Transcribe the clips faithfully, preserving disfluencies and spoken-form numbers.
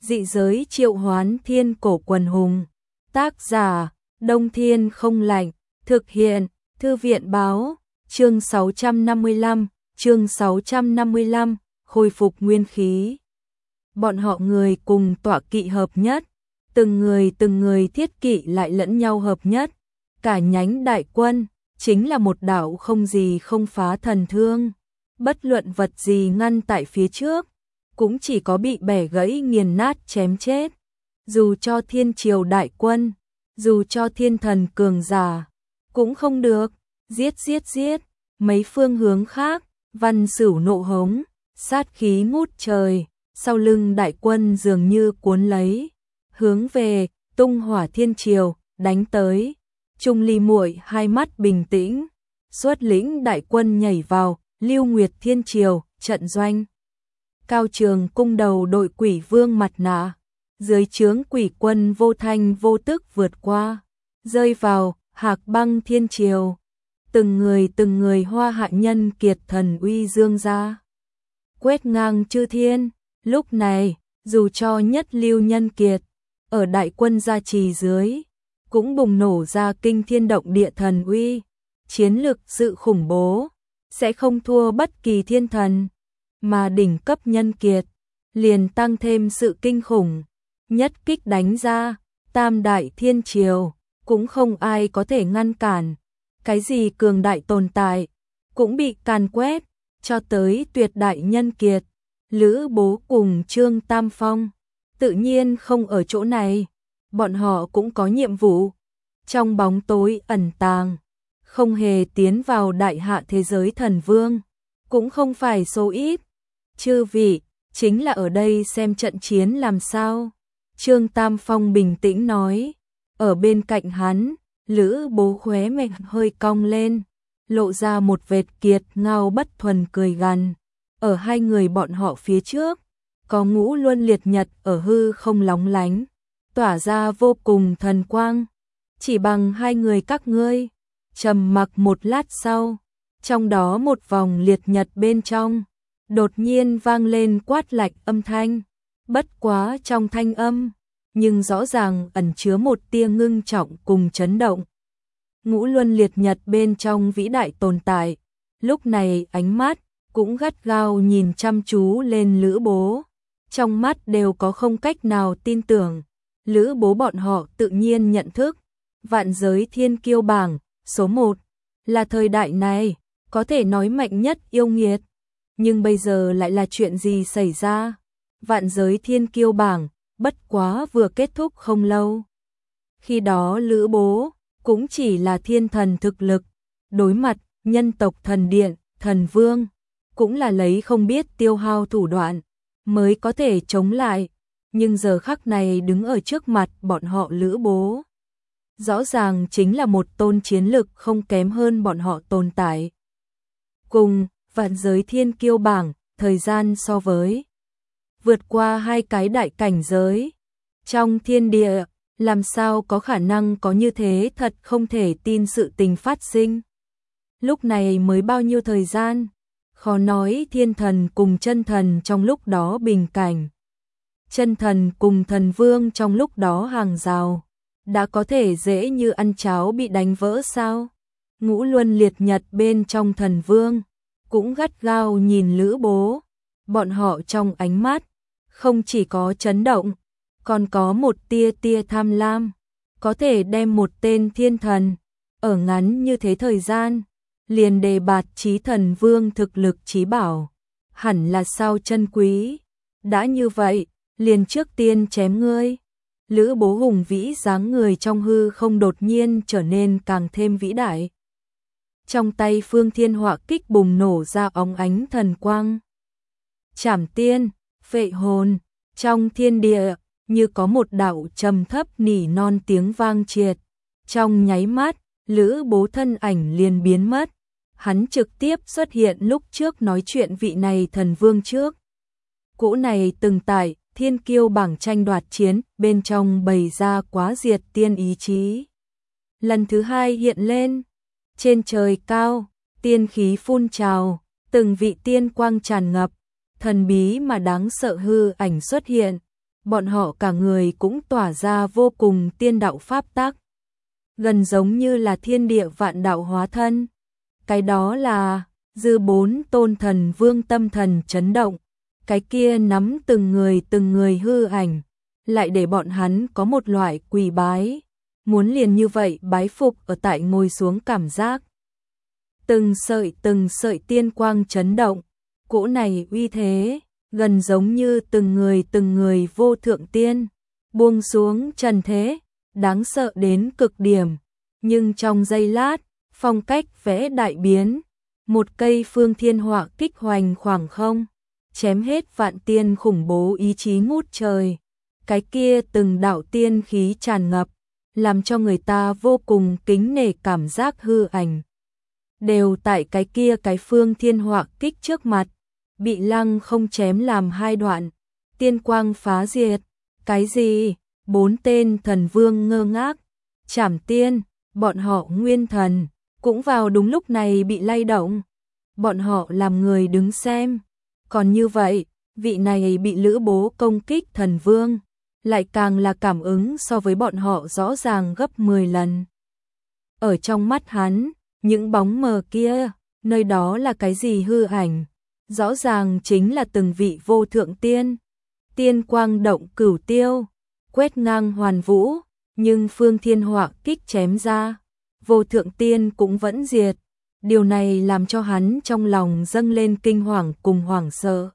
Dị giới triệu hoán thiên cổ quần hùng. Tác giả, Đông Thiên không lạnh. Thực hiện, Thư viện báo. Chương sáu trăm năm mươi lăm, chương sáu trăm năm mươi lăm, khôi phục nguyên khí. Bọn họ người cùng tọa kỵ hợp nhất, từng người từng người thiết kỵ lại lẫn nhau hợp nhất. Cả nhánh đại quân, chính là một đạo không gì không phá thần thương. Bất luận vật gì ngăn tại phía trước, cũng chỉ có bị bẻ gãy nghiền nát chém chết. Dù cho thiên triều đại quân, dù cho thiên thần cường giả, cũng không được. Giết giết giết, mấy phương hướng khác, Văn Sửu nộ hống, sát khí ngút trời, sau lưng đại quân dường như cuốn lấy, hướng về Tung Hỏa Thiên Triều đánh tới. Trung Ly muội hai mắt bình tĩnh, xuất lĩnh đại quân nhảy vào Lưu Nguyệt Thiên Triều trận doanh. Cao Trường cung đầu đội quỷ vương mặt nạ, dưới trướng quỷ quân vô thanh vô tức vượt qua, rơi vào Hạc Băng Thiên Triều. Từng người từng người hoa hạ nhân kiệt thần uy dương ra, quét ngang chư thiên. Lúc này, dù cho nhất lưu nhân kiệt, ở đại quân gia trì dưới, cũng bùng nổ ra kinh thiên động địa thần uy. Chiến lực sự khủng bố, sẽ không thua bất kỳ thiên thần, mà đỉnh cấp nhân kiệt, liền tăng thêm sự kinh khủng. Nhất kích đánh ra, tam đại thiên triều, cũng không ai có thể ngăn cản. Cái gì cường đại tồn tại, cũng bị càn quét, cho tới tuyệt đại nhân kiệt. Lữ Bố cùng Trương Tam Phong, tự nhiên không ở chỗ này. Bọn họ cũng có nhiệm vụ, trong bóng tối ẩn tàng, không hề tiến vào đại hạ thế giới thần vương, cũng không phải số ít. Chư vị, chính là ở đây xem trận chiến làm sao. Trương Tam Phong bình tĩnh nói. Ở bên cạnh hắn, Lữ Bố khóe miệng hơi cong lên, lộ ra một vệt kiệt ngao bất thuần cười gằn. Ở hai người bọn họ phía trước, có ngũ luân liệt nhật ở hư không lóng lánh, tỏa ra vô cùng thần quang. Chỉ bằng hai người các ngươi. Trầm mặc một lát sau, trong đó một vòng liệt nhật bên trong, đột nhiên vang lên quát lạnh âm thanh. Bất quá trong thanh âm, nhưng rõ ràng ẩn chứa một tia ngưng trọng cùng chấn động. Ngũ luân liệt nhật bên trong vĩ đại tồn tại, lúc này ánh mắt cũng gắt gao nhìn chăm chú lên Lữ Bố. Trong mắt đều có không cách nào tin tưởng. Lữ Bố bọn họ tự nhiên nhận thức, vạn giới thiên kiêu bảng số một là thời đại này, có thể nói mạnh nhất yêu nghiệt. Nhưng bây giờ lại là chuyện gì xảy ra? Vạn giới thiên kiêu bảng bất quá vừa kết thúc không lâu. Khi đó Lữ Bố cũng chỉ là thiên thần thực lực, đối mặt nhân tộc thần điện, thần vương, cũng là lấy không biết tiêu hao thủ đoạn mới có thể chống lại. Nhưng giờ khắc này đứng ở trước mặt bọn họ Lữ Bố, rõ ràng chính là một tôn chiến lực không kém hơn bọn họ tồn tại. Cùng vạn giới thiên kiêu bảng, thời gian so với vượt qua hai cái đại cảnh giới. Trong thiên địa, làm sao có khả năng có như thế, thật không thể tin sự tình phát sinh. Lúc này mới bao nhiêu thời gian, khó nói thiên thần cùng chân thần trong lúc đó bình cảnh. Chân thần cùng thần vương trong lúc đó hàng rào, đã có thể dễ như ăn cháo bị đánh vỡ sao? Ngũ luân liệt nhật bên trong thần vương, cũng gắt gao nhìn Lữ Bố. Bọn họ trong ánh mắt, không chỉ có chấn động, còn có một tia tia tham lam. Có thể đem một tên thiên thần, ở ngắn như thế thời gian, liền đề bạt chí thần vương thực lực chí bảo, hẳn là sao chân quý. Đã như vậy, liền trước tiên chém ngươi. Lữ Bố hùng vĩ dáng người trong hư không đột nhiên trở nên càng thêm vĩ đại. Trong tay Phương Thiên Họa kích bùng nổ ra óng ánh thần quang. Trảm tiên, phệ hồn, trong thiên địa, như có một đạo trầm thấp nỉ non tiếng vang triệt. Trong nháy mắt, Lữ Bố thân ảnh liền biến mất. Hắn trực tiếp xuất hiện lúc trước nói chuyện vị này thần vương trước. Cỗ này từng tại thiên kiêu bảng tranh đoạt chiến, bên trong bày ra quá diệt tiên ý chí. Lần thứ hai hiện lên, trên trời cao, tiên khí phun trào, từng vị tiên quang tràn ngập, thần bí mà đáng sợ hư ảnh xuất hiện. bọn họ cả người cũng tỏa ra vô cùng tiên đạo pháp tắc, gần giống như là thiên địa vạn đạo hóa thân. Cái đó là dư bốn tôn thần vương tâm thần chấn động, cái kia nắm từng người từng người hư ảnh, lại để bọn hắn có một loại quỳ bái, muốn liền như vậy bái phục ở tại ngồi xuống cảm giác. Từng sợi từng sợi tiên quang chấn động, cỗ này uy thế, gần giống như từng người từng người vô thượng tiên, buông xuống trần thế, đáng sợ đến cực điểm. Nhưng trong giây lát, phong cách vẽ đại biến, một cây phương thiên họa kích hoành khoảng không, chém hết vạn tiên khủng bố ý chí ngút trời. Cái kia từng đạo tiên khí tràn ngập, làm cho người ta vô cùng kính nể cảm giác hư ảnh. Đều tại cái kia cái phương thiên họa kích trước mặt, bị lăng không chém làm hai đoạn, tiên quang phá diệt. Cái gì? Bốn tên thần vương ngơ ngác, Trảm Tiên, bọn họ nguyên thần, cũng vào đúng lúc này bị lay động. Bọn họ làm người đứng xem. Còn như vậy, vị này bị Lữ Bố công kích thần vương, lại càng là cảm ứng so với bọn họ rõ ràng gấp mười lần. Ở trong mắt hắn, những bóng mờ kia, nơi đó là cái gì hư ảnh? Rõ ràng chính là từng vị vô thượng tiên. Tiên quang động cửu tiêu, quét ngang hoàn vũ, nhưng phương thiên họa kích chém ra, vô thượng tiên cũng vẫn diệt. Điều này làm cho hắn trong lòng dâng lên kinh hoàng cùng hoảng sợ.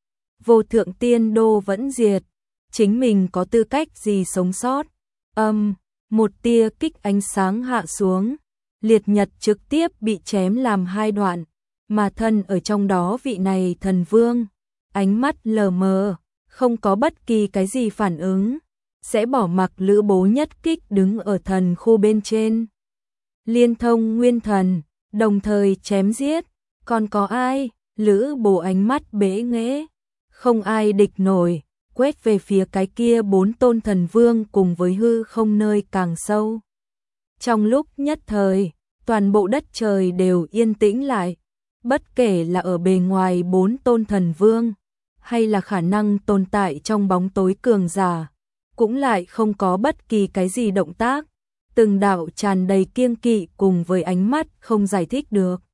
Vô thượng tiên đô vẫn diệt, chính mình có tư cách gì sống sót? Âm, một tia kích ánh sáng hạ xuống, liệt nhật trực tiếp bị chém làm hai đoạn, mà thân ở trong đó vị này thần vương, ánh mắt lờ mờ, không có bất kỳ cái gì phản ứng, sẽ bỏ mặc Lữ Bố nhất kích đứng ở thần khu bên trên. Liên thông nguyên thần, đồng thời chém giết, còn có ai? Lữ Bố ánh mắt bế nghễ, không ai địch nổi, quét về phía cái kia bốn tôn thần vương cùng với hư không nơi càng sâu. Trong lúc nhất thời, toàn bộ đất trời đều yên tĩnh lại, bất kể là ở bề ngoài bốn tôn thần vương, hay là khả năng tồn tại trong bóng tối cường giả, cũng lại không có bất kỳ cái gì động tác. Từng đạo tràn đầy kiêng kỵ cùng với ánh mắt không giải thích được,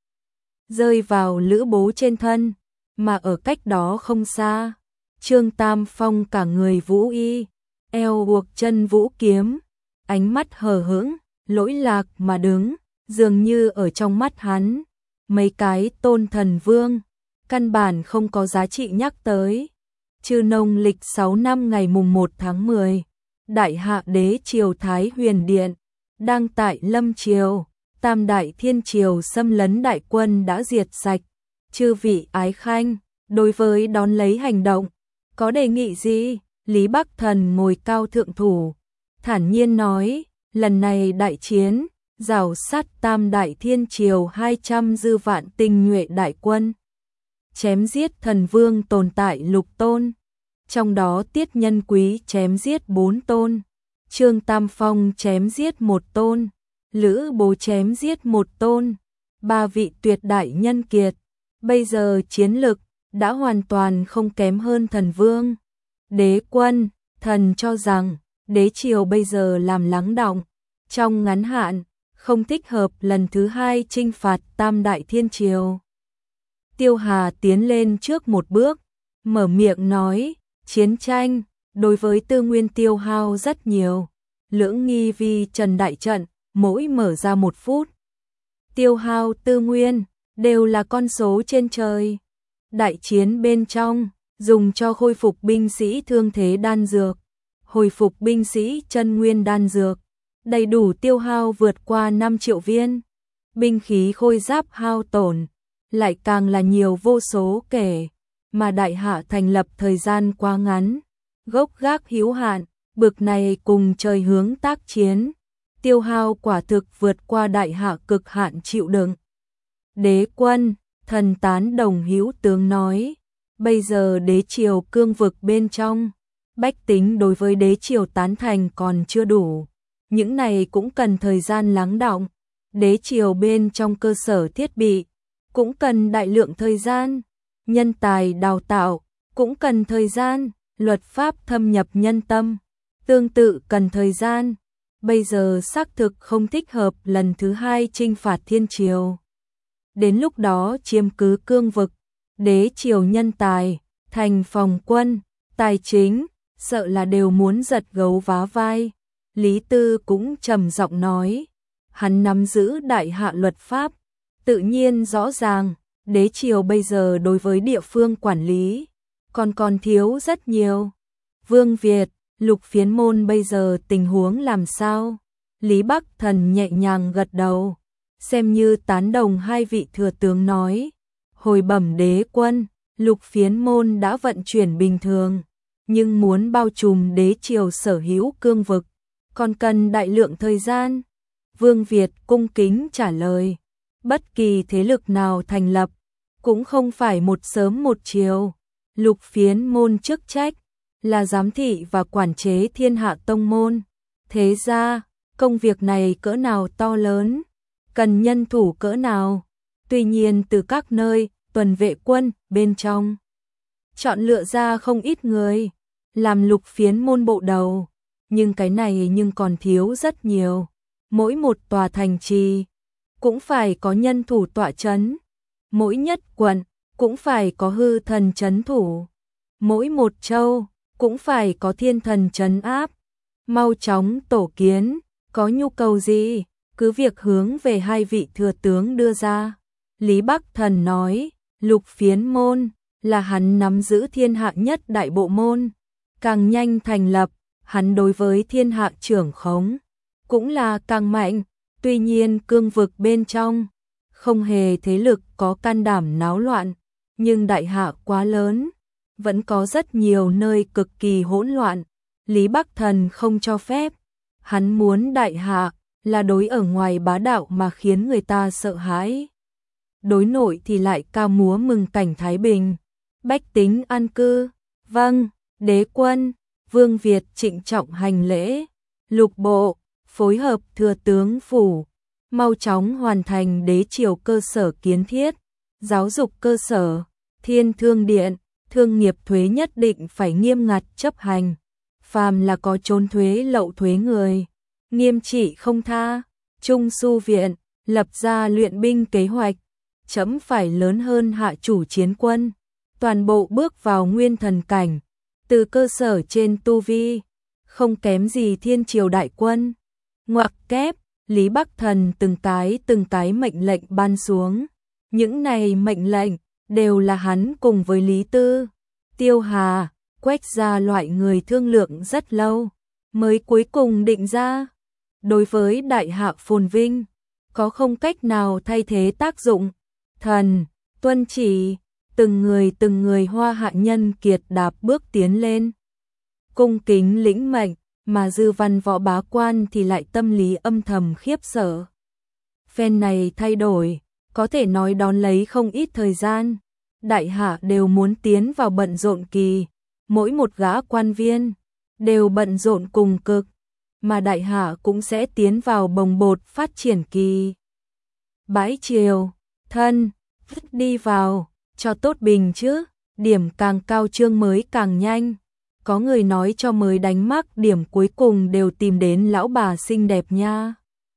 rơi vào Lữ Bố trên thân, mà ở cách đó không xa, Trương Tam Phong cả người vũ y, eo buộc chân vũ kiếm, ánh mắt hờ hững, lỗi lạc mà đứng, dường như ở trong mắt hắn, mấy cái tôn thần vương, căn bản không có giá trị nhắc tới. Chư nông lịch sáu năm ngày mùng một tháng mười, Đại Hạ Đế Triều Thái Huyền Điện, đang tại Lâm Triều, Tam Đại Thiên Triều xâm lấn đại quân đã diệt sạch. Chư vị ái khanh, đối với đón lấy hành động, có đề nghị gì? Lý Bắc Thần ngồi cao thượng thủ, thản nhiên nói, lần này đại chiến, rào sát Tam Đại Thiên Triều hai trăm dư vạn tinh nhuệ đại quân, chém giết thần vương tồn tại lục tôn, trong đó Tiết Nhân Quý chém giết bốn tôn, Trương Tam Phong chém giết một tôn, Lữ Bố chém giết một tôn, ba vị tuyệt đại nhân kiệt, bây giờ chiến lực đã hoàn toàn không kém hơn thần vương. Đế quân, thần cho rằng, đế triều bây giờ làm lắng đọng, trong ngắn hạn, không thích hợp lần thứ hai chinh phạt Tam Đại Thiên Triều. Tiêu Hà tiến lên trước một bước, mở miệng nói, chiến tranh, đối với tư nguyên tiêu hao rất nhiều. Lưỡng nghi vi trần đại trận, mỗi mở ra một phút. Tiêu hao tư nguyên, đều là con số trên trời. Đại chiến bên trong, dùng cho khôi phục binh sĩ thương thế đan dược, hồi phục binh sĩ chân nguyên đan dược, đầy đủ tiêu hao vượt qua năm triệu viên. Binh khí khôi giáp hao tổn, lại càng là nhiều vô số kể, mà Đại Hạ thành lập thời gian quá ngắn, gốc gác hữu hạn, bực này cùng trời hướng tác chiến, tiêu hao quả thực vượt qua Đại Hạ cực hạn chịu đựng. Đế quân, thần tán đồng hữu tướng nói, bây giờ đế triều cương vực bên trong, bách tính đối với đế triều tán thành còn chưa đủ, những này cũng cần thời gian lắng đọng. Đế triều bên trong cơ sở thiết bị, cũng cần đại lượng thời gian, nhân tài đào tạo, cũng cần thời gian, luật pháp thâm nhập nhân tâm, tương tự cần thời gian. Bây giờ xác thực không thích hợp lần thứ hai chinh phạt thiên triều. Đến lúc đó chiếm cứ cương vực, đế triều nhân tài, thành phòng quân, tài chính, sợ là đều muốn giật gấu vá vai. Lý Tư cũng trầm giọng nói, hắn nắm giữ đại hạ luật pháp, tự nhiên rõ ràng, đế triều bây giờ đối với địa phương quản lý, còn còn thiếu rất nhiều. Vương Việt, Lục Phiến Môn bây giờ tình huống làm sao? Lý Bắc Thần nhẹ nhàng gật đầu, xem như tán đồng hai vị thừa tướng nói. Hồi bẩm đế quân, Lục Phiến Môn đã vận chuyển bình thường, nhưng muốn bao trùm đế triều sở hữu cương vực, còn cần đại lượng thời gian. Vương Việt cung kính trả lời, bất kỳ thế lực nào thành lập, cũng không phải một sớm một chiều. Lục Phiến Môn chức trách là giám thị và quản chế thiên hạ tông môn. Thế ra, công việc này cỡ nào to lớn, cần nhân thủ cỡ nào. Tuy nhiên từ các nơi, tuần vệ quân, bên trong, chọn lựa ra không ít người, làm Lục Phiến Môn bộ đầu. Nhưng cái này nhưng còn thiếu rất nhiều. Mỗi một tòa thành trì, cũng phải có nhân thủ tọa chấn. Mỗi nhất quận, cũng phải có hư thần chấn thủ. Mỗi một châu, cũng phải có thiên thần trấn áp. Mau chóng tổ kiến, có nhu cầu gì, cứ việc hướng về hai vị thừa tướng đưa ra. Lý Bắc Thần nói, Lục Phiến Môn là hắn nắm giữ thiên hạ nhất đại bộ môn, càng nhanh thành lập, hắn đối với thiên hạ trưởng khống cũng là càng mạnh. Tuy nhiên cương vực bên trong không hề thế lực có can đảm náo loạn, nhưng đại hạ quá lớn, vẫn có rất nhiều nơi cực kỳ hỗn loạn. Lý Bắc Thần không cho phép. Hắn muốn đại hạ là đối ở ngoài bá đạo mà khiến người ta sợ hãi, đối nội thì lại cao múa mừng cảnh thái bình, bách tính an cư. Vâng, đế quân. Vương Việt trịnh trọng hành lễ. Lục bộ, phối hợp thừa tướng phủ, mau chóng hoàn thành đế triều cơ sở kiến thiết, giáo dục cơ sở, thiên thương điện, thương nghiệp thuế nhất định phải nghiêm ngặt chấp hành. Phàm là có trốn thuế lậu thuế người, nghiêm trị không tha. Trung Su viện, lập ra luyện binh kế hoạch, chấm phải lớn hơn hạ chủ chiến quân, toàn bộ bước vào nguyên thần cảnh, từ cơ sở trên tu vi, không kém gì thiên triều đại quân. Ngoặc kép, Lý Bắc Thần từng cái từng cái mệnh lệnh ban xuống. Những này mệnh lệnh đều là hắn cùng với Lý Tư, Tiêu Hà, Quách gia loại người thương lượng rất lâu, mới cuối cùng định ra. Đối với đại hạ phồn vinh, có không cách nào thay thế tác dụng. Thần, tuân chỉ, từng người từng người hoa hạ nhân kiệt đạp bước tiến lên, cung kính lĩnh mệnh, mà dư văn võ bá quan thì lại tâm lý âm thầm khiếp sợ. Phen này thay đổi, có thể nói đón lấy không ít thời gian. Đại hạ đều muốn tiến vào bận rộn kỳ, mỗi một gã quan viên đều bận rộn cùng cực, mà đại hạ cũng sẽ tiến vào bồng bột phát triển kỳ. Bãi triều, thân, đi vào, cho tốt bình chứ, điểm càng cao chương mới càng nhanh. Có người nói cho mới đánh mắc điểm cuối cùng đều tìm đến lão bà xinh đẹp nha.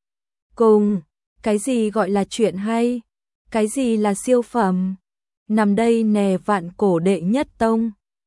Cùng, cái gì gọi là chuyện hay, cái gì là siêu phẩm, nằm đây nè vạn cổ đệ nhất tông.